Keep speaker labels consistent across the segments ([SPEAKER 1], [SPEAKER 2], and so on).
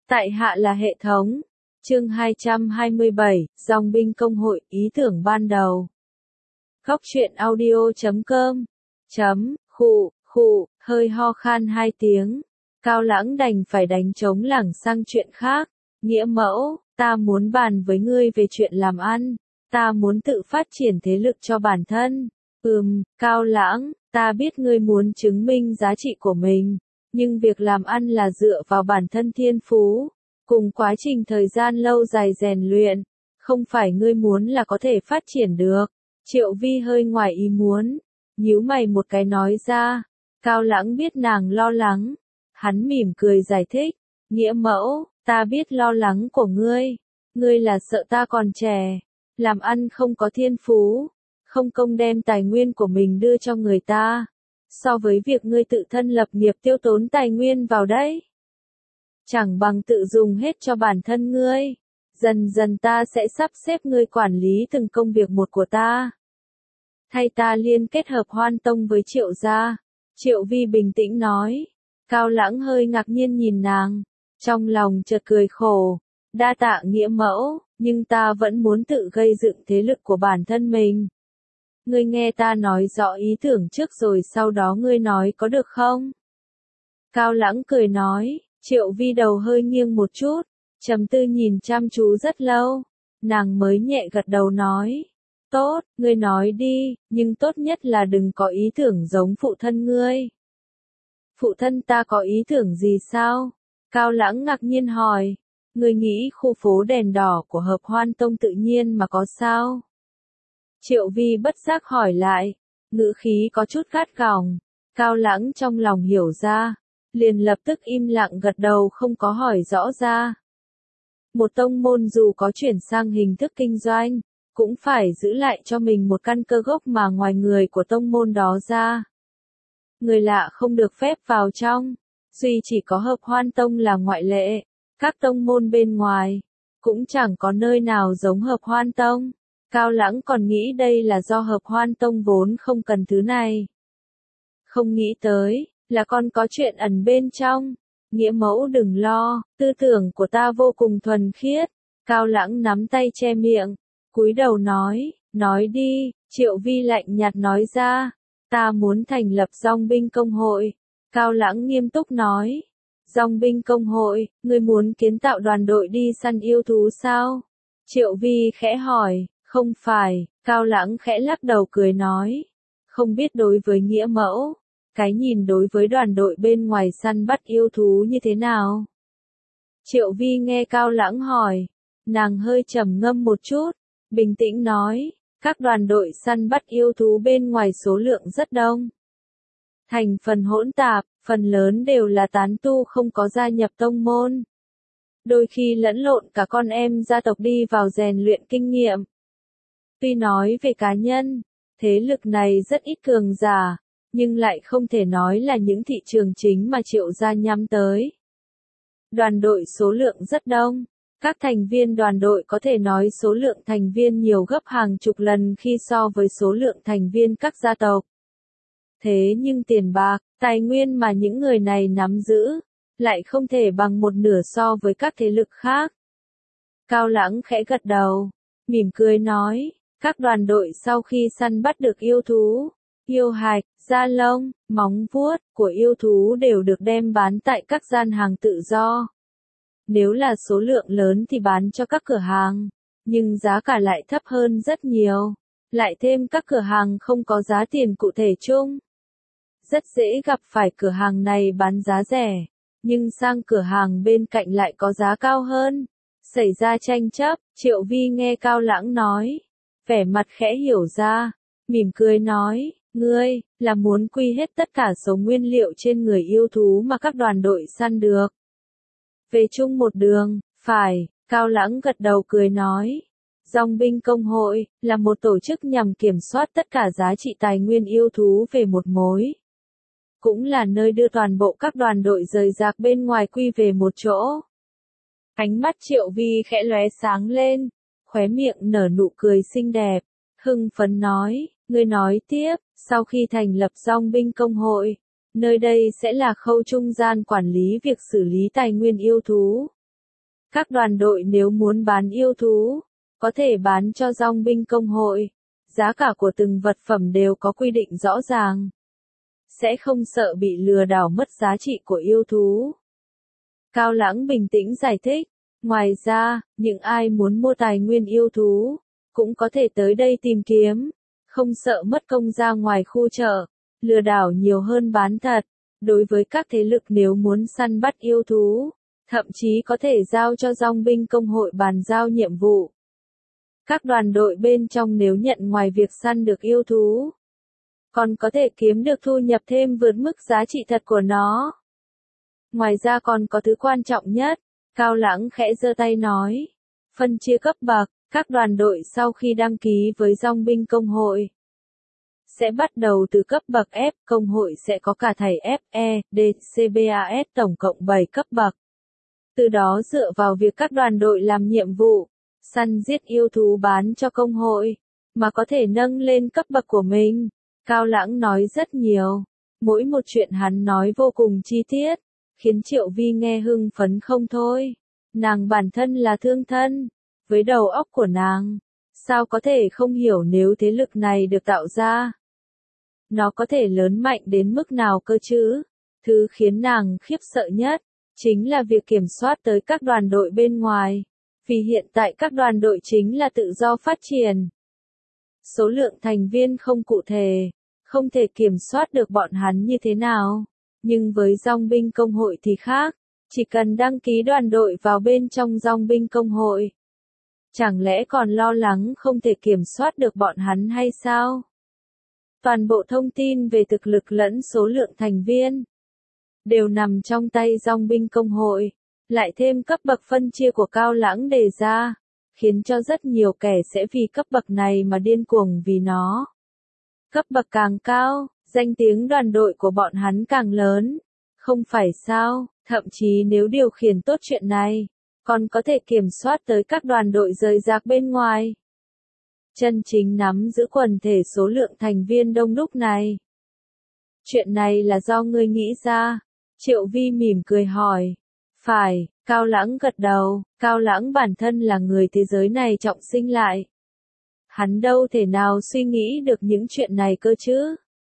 [SPEAKER 1] Tại hạ là hệ thống. Chương 227, Dòng binh công hội, ý tưởng ban đầu. Góc truyện audio.com. Hơi ho khan 2 tiếng. Cao Lãng đành phải đánh trống lảng sang chuyện khác. Nghĩa mẫu, ta muốn bàn với ngươi về chuyện làm ăn. Ta muốn tự phát triển thế lực cho bản thân. Cao Lãng, ta biết ngươi muốn chứng minh giá trị của mình. Nhưng việc làm ăn là dựa vào bản thân thiên phú, cùng quá trình thời gian lâu dài rèn luyện, không phải ngươi muốn là có thể phát triển được. Triệu Vi hơi ngoài ý muốn, nhíu mày một cái nói ra. Cao Lãng biết nàng lo lắng, hắn mỉm cười giải thích, nghĩa mẫu, ta biết lo lắng của ngươi là sợ ta còn trẻ, làm ăn không có thiên phú, không công đem tài nguyên của mình đưa cho người ta. So với việc ngươi tự thân lập nghiệp tiêu tốn tài nguyên vào đấy, chẳng bằng tự dùng hết cho bản thân ngươi. Dần dần ta sẽ sắp xếp ngươi quản lý từng công việc một của ta. Thay ta liên kết hợp Hoan Tông với Triệu gia. Triệu Vi bình tĩnh nói. Cao Lãng hơi ngạc nhiên nhìn nàng, trong lòng chợt cười khổ. Đa tạ nghĩa mẫu, nhưng ta vẫn muốn tự gây dựng thế lực của bản thân mình. Ngươi nghe ta nói rõ ý tưởng trước rồi sau đó ngươi nói có được không? Cao Lãng cười nói. Triệu Vi đầu hơi nghiêng một chút, trầm tư nhìn chăm chú rất lâu, nàng mới nhẹ gật đầu nói. Tốt, ngươi nói đi, nhưng tốt nhất là đừng có ý tưởng giống phụ thân ngươi. Phụ thân ta có ý tưởng gì sao? Cao Lãng ngạc nhiên hỏi. Ngươi nghĩ khu phố đèn đỏ của Hợp Hoan Tông tự nhiên mà có sao? Triệu Vi bất giác hỏi lại, ngữ khí có chút gắt gỏng. Cao Lãng trong lòng hiểu ra, liền lập tức im lặng gật đầu không có hỏi rõ ra. Một tông môn dù có chuyển sang hình thức kinh doanh, cũng phải giữ lại cho mình một căn cơ gốc mà ngoài người của tông môn đó ra. Người lạ không được phép vào trong, duy chỉ có Hợp Hoan Tông là ngoại lệ, các tông môn bên ngoài, cũng chẳng có nơi nào giống Hợp Hoan Tông. Cao Lãng còn nghĩ đây là do Hợp Hoan Tông vốn không cần thứ này. Không nghĩ tới, là còn có chuyện ẩn bên trong. Nghĩa mẫu đừng lo, tư tưởng của ta vô cùng thuần khiết. Cao Lãng nắm tay che miệng, cúi đầu nói đi. Triệu Vi lạnh nhạt nói ra, ta muốn thành lập Dòng binh công hội. Cao Lãng nghiêm túc nói, Dòng binh công hội, ngươi muốn kiến tạo đoàn đội đi săn yêu thú sao? Triệu Vi khẽ hỏi, không phải. Cao Lãng khẽ lắc đầu cười nói, không biết đối với nghĩa mẫu, cái nhìn đối với đoàn đội bên ngoài săn bắt yêu thú như thế nào? Triệu Vi nghe Cao Lãng hỏi, nàng hơi trầm ngâm một chút, bình tĩnh nói, các đoàn đội săn bắt yêu thú bên ngoài số lượng rất đông. Thành phần hỗn tạp, phần lớn đều là tán tu không có gia nhập tông môn. Đôi khi lẫn lộn cả con em gia tộc đi vào rèn luyện kinh nghiệm. Tuy nói về cá nhân, thế lực này rất ít cường giả, nhưng lại không thể nói là những thị trường chính mà Triệu gia nhắm tới. Đoàn đội số lượng rất đông, các thành viên đoàn đội có thể nói số lượng thành viên nhiều gấp hàng chục lần khi so với số lượng thành viên các gia tộc. Thế nhưng tiền bạc, tài nguyên mà những người này nắm giữ, lại không thể bằng một nửa so với các thế lực khác. Cao Lãng khẽ gật đầu, mỉm cười nói, các đoàn đội sau khi săn bắt được yêu thú, yêu hạch, da lông, móng vuốt của yêu thú đều được đem bán tại các gian hàng tự do. Nếu là số lượng lớn thì bán cho các cửa hàng, nhưng giá cả lại thấp hơn rất nhiều. Lại thêm các cửa hàng không có giá tiền cụ thể chung. Rất dễ gặp phải cửa hàng này bán giá rẻ, nhưng sang cửa hàng bên cạnh lại có giá cao hơn. Xảy ra tranh chấp, Triệu Vi nghe Cao Lãng nói, vẻ mặt khẽ hiểu ra, mỉm cười nói, ngươi, là muốn quy hết tất cả số nguyên liệu trên người yêu thú mà các đoàn đội săn được. Về chung một đường, phải. Cao Lãng gật đầu cười nói. Dòng binh công hội, là một tổ chức nhằm kiểm soát tất cả giá trị tài nguyên yêu thú về một mối. Cũng là nơi đưa toàn bộ các đoàn đội rời rạc bên ngoài quy về một chỗ. Ánh mắt Triệu Vi khẽ lóe sáng lên, khóe miệng nở nụ cười xinh đẹp, hưng phấn nói, ngươi nói tiếp, sau khi thành lập Dòng binh công hội, nơi đây sẽ là khâu trung gian quản lý việc xử lý tài nguyên yêu thú. Các đoàn đội nếu muốn bán yêu thú, có thể bán cho dòng binh công hội. Giá cả của từng vật phẩm đều có quy định rõ ràng. Sẽ không sợ bị lừa đảo mất giá trị của yêu thú. Cao Lãng bình tĩnh giải thích. Ngoài ra, những ai muốn mua tài nguyên yêu thú, cũng có thể tới đây tìm kiếm. Không sợ mất công ra ngoài khu chợ. Lừa đảo nhiều hơn bán thật. Đối với các thế lực nếu muốn săn bắt yêu thú, thậm chí có thể giao cho dòng binh công hội bàn giao nhiệm vụ. Các đoàn đội bên trong nếu nhận ngoài việc săn được yêu thú, còn có thể kiếm được thu nhập thêm vượt mức giá trị thật của nó. Ngoài ra còn có thứ quan trọng nhất, Cao Lãng khẽ giơ tay nói. Phân chia cấp bậc, các đoàn đội sau khi đăng ký với dòng binh công hội sẽ bắt đầu từ cấp bậc F, công hội sẽ có cả thầy F, E, D, C, B, A, S tổng cộng 7 cấp bậc. Từ đó dựa vào việc các đoàn đội làm nhiệm vụ, săn giết yêu thú bán cho công hội, mà có thể nâng lên cấp bậc của mình. Cao Lãng nói rất nhiều, mỗi một chuyện hắn nói vô cùng chi tiết, khiến Triệu Vi nghe hưng phấn không thôi. Nàng bản thân là thương thân, với đầu óc của nàng, sao có thể không hiểu nếu thế lực này được tạo ra. Nó có thể lớn mạnh đến mức nào cơ chứ? Thứ khiến nàng khiếp sợ nhất, chính là việc kiểm soát tới các đoàn đội bên ngoài. Vì hiện tại các đoàn đội chính là tự do phát triển. Số lượng thành viên không cụ thể, không thể kiểm soát được bọn hắn như thế nào. Nhưng với dòng binh công hội thì khác, chỉ cần đăng ký đoàn đội vào bên trong dòng binh công hội. Chẳng lẽ còn lo lắng không thể kiểm soát được bọn hắn hay sao? Toàn bộ thông tin về thực lực lẫn số lượng thành viên đều nằm trong tay dòng binh công hội, lại thêm cấp bậc phân chia của Cao Lãng đề ra, khiến cho rất nhiều kẻ sẽ vì cấp bậc này mà điên cuồng vì nó. Cấp bậc càng cao, danh tiếng đoàn đội của bọn hắn càng lớn, không phải sao? Thậm chí nếu điều khiển tốt chuyện này, còn có thể kiểm soát tới các đoàn đội rời rạc bên ngoài. Chân chính nắm giữ quần thể số lượng thành viên đông đúc này. Chuyện này là do ngươi nghĩ ra? Triệu Vi mỉm cười hỏi. Phải, Cao Lãng gật đầu. Cao Lãng bản thân là người thế giới này trọng sinh lại. Hắn đâu thể nào suy nghĩ được những chuyện này cơ chứ.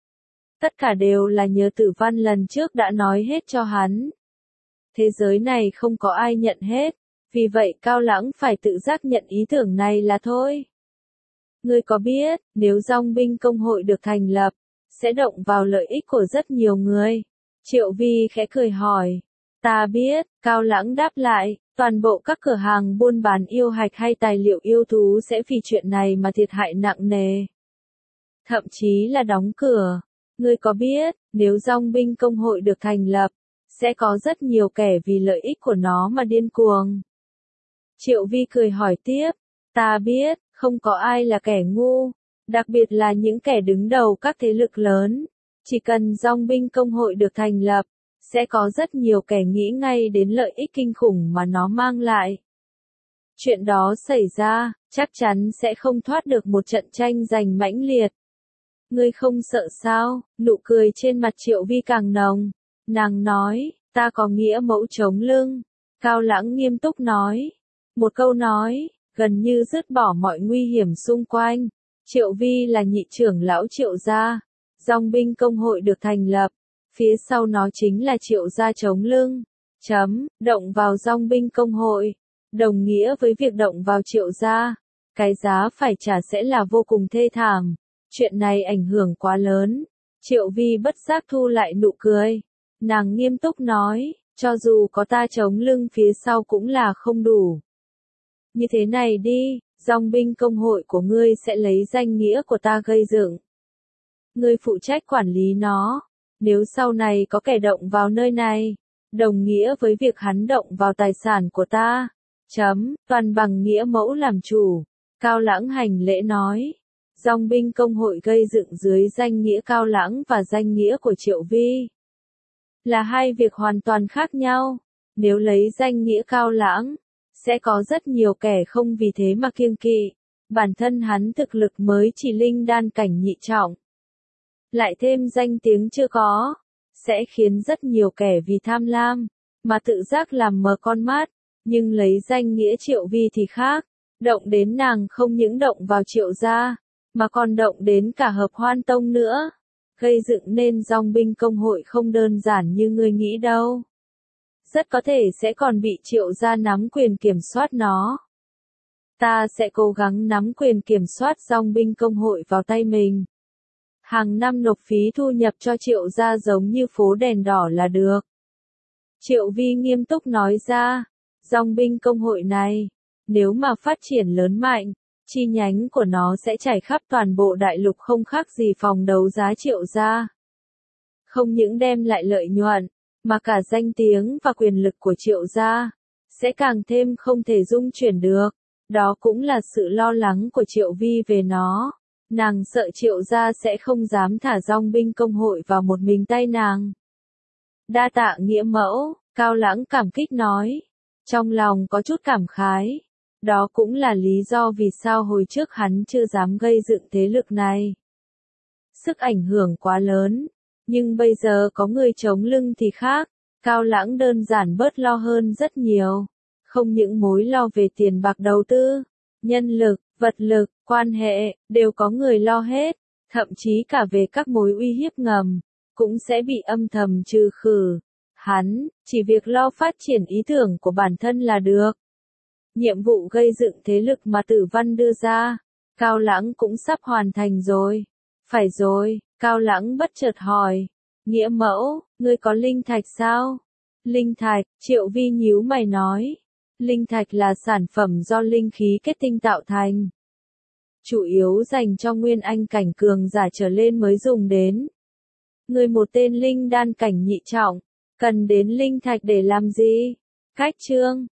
[SPEAKER 1] Tất cả đều là nhờ Tử Văn lần trước đã nói hết cho hắn. Thế giới này không có ai nhận hết, vì vậy Cao Lãng phải tự giác nhận ý tưởng này là thôi. Ngươi có biết, nếu dòng binh công hội được thành lập, sẽ động vào lợi ích của rất nhiều người. Triệu Vi khẽ cười hỏi. Ta biết, Cao Lãng đáp lại, toàn bộ các cửa hàng buôn bán yêu hạch hay tài liệu yêu thú sẽ vì chuyện này mà thiệt hại nặng nề. Thậm chí là đóng cửa. Ngươi có biết, nếu dòng binh công hội được thành lập, sẽ có rất nhiều kẻ vì lợi ích của nó mà điên cuồng. Triệu Vi cười hỏi tiếp. Ta biết, không có ai là kẻ ngu, đặc biệt là những kẻ đứng đầu các thế lực lớn. Chỉ cần dòng binh công hội được thành lập, sẽ có rất nhiều kẻ nghĩ ngay đến lợi ích kinh khủng mà nó mang lại. Chuyện đó xảy ra, chắc chắn sẽ không thoát được một trận tranh giành mãnh liệt. Ngươi không sợ sao? Nụ cười trên mặt Triệu Vi càng nồng. Nàng nói, ta có nghĩa mẫu chống lưng. Cao Lãng nghiêm túc nói. Một câu nói, gần như dứt bỏ mọi nguy hiểm xung quanh. Triệu Vi là nhị trưởng lão Triệu gia. Dòng binh công hội được thành lập. Phía sau nó chính là Triệu gia chống lưng. Động vào dòng binh công hội. Đồng nghĩa với việc động vào Triệu gia. Cái giá phải trả sẽ là vô cùng thê thảm. Chuyện này ảnh hưởng quá lớn. Triệu Vi bất giác thu lại nụ cười. Nàng nghiêm túc nói, cho dù có ta chống lưng phía sau cũng là không đủ. Như thế này đi, dòng binh công hội của ngươi sẽ lấy danh nghĩa của ta gây dựng. Ngươi phụ trách quản lý nó. Nếu sau này có kẻ động vào nơi này, đồng nghĩa với việc hắn động vào tài sản của ta. Toàn bằng nghĩa mẫu làm chủ. Cao Lãng hành lễ nói. Dòng binh công hội gây dựng dưới danh nghĩa Cao Lãng và danh nghĩa của Triệu Vi là hai việc hoàn toàn khác nhau. Nếu lấy danh nghĩa Cao Lãng, sẽ có rất nhiều kẻ không vì thế mà kiêng kỵ. Bản thân hắn thực lực mới chỉ linh đan cảnh nhị trọng. Lại thêm danh tiếng chưa có, sẽ khiến rất nhiều kẻ vì tham lam, mà tự giác làm mờ con mắt. Nhưng lấy danh nghĩa Triệu Vi thì khác, động đến nàng không những động vào Triệu gia, mà còn động đến cả Hợp Hoan Tông nữa. Gây dựng nên dòng binh công hội không đơn giản như ngươi nghĩ đâu. Rất có thể sẽ còn bị Triệu gia nắm quyền kiểm soát nó. Ta sẽ cố gắng nắm quyền kiểm soát dòng binh công hội vào tay mình. Hàng năm nộp phí thu nhập cho Triệu gia giống như phố đèn đỏ là được. Triệu Vi nghiêm túc nói ra, dòng binh công hội này, nếu mà phát triển lớn mạnh, chi nhánh của nó sẽ trải khắp toàn bộ đại lục không khác gì phòng đấu giá Triệu gia. Không những đem lại lợi nhuận, mà cả danh tiếng và quyền lực của Triệu gia sẽ càng thêm không thể dung chuyển được. Đó cũng là sự lo lắng của Triệu Vi về nó. Nàng sợ Triệu gia sẽ không dám thả dòng binh công hội vào một mình tay nàng. Đa tạ nghĩa mẫu, Cao Lãng cảm kích nói. Trong lòng có chút cảm khái. Đó cũng là lý do vì sao hồi trước hắn chưa dám gây dựng thế lực này. Sức ảnh hưởng quá lớn. Nhưng bây giờ có người chống lưng thì khác. Cao Lãng đơn giản bớt lo hơn rất nhiều. Không những mối lo về tiền bạc đầu tư, nhân lực, vật lực, quan hệ, đều có người lo hết. Thậm chí cả về các mối uy hiếp ngầm, cũng sẽ bị âm thầm trừ khử. Hắn, chỉ việc lo phát triển ý tưởng của bản thân là được. Nhiệm vụ gây dựng thế lực mà Tử Văn đưa ra, Cao Lãng cũng sắp hoàn thành rồi. Phải rồi, Cao Lãng bất chợt hỏi. Nghĩa mẫu, ngươi có linh thạch sao? Linh thạch, Triệu Vi nhíu mày nói. Linh thạch là sản phẩm do linh khí kết tinh tạo thành. Chủ yếu dành cho nguyên anh cảnh cường giả trở lên mới dùng đến. Người một tên linh đan cảnh nhị trọng, cần đến linh thạch để làm gì? Cách chương